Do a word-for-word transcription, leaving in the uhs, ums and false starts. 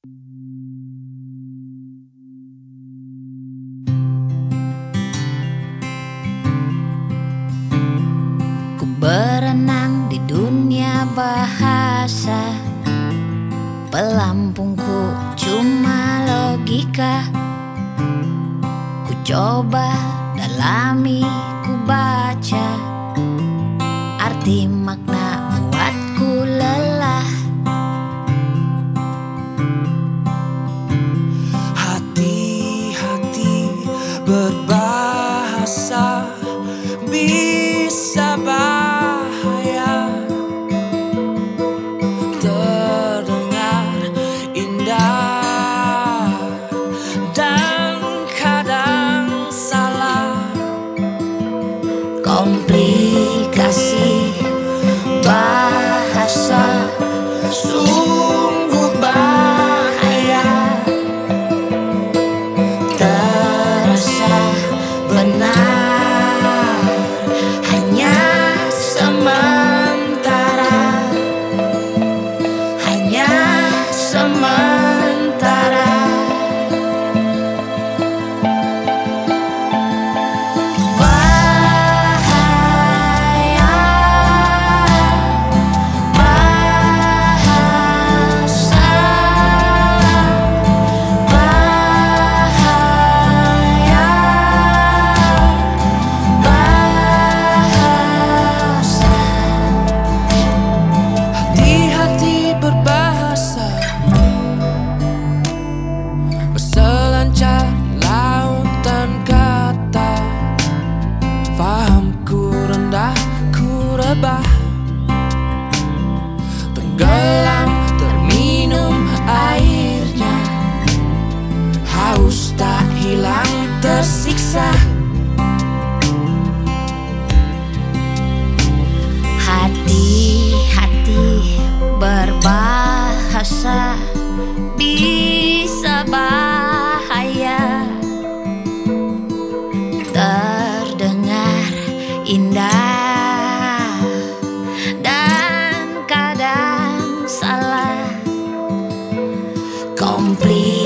Ku berenang di dunia bahasa, pelampungku cuma logika. Ku coba dalami, ku baca arti makna buatku lelah. Hati-hati berbahasa bisa bahaya, terdengar indah dan kadang salah. Komplikasi bahasa sungguh bahaya, terasa benar hanya sementara, hanya sementara. Berselancar lautan kata, fahamku rendah, ku rebah, tenggelam terminum airnya, haus tak hilang tersiksa. Hati-hati berbahasa bisa bahaya, terdengar indah dan kadang salah. Komplit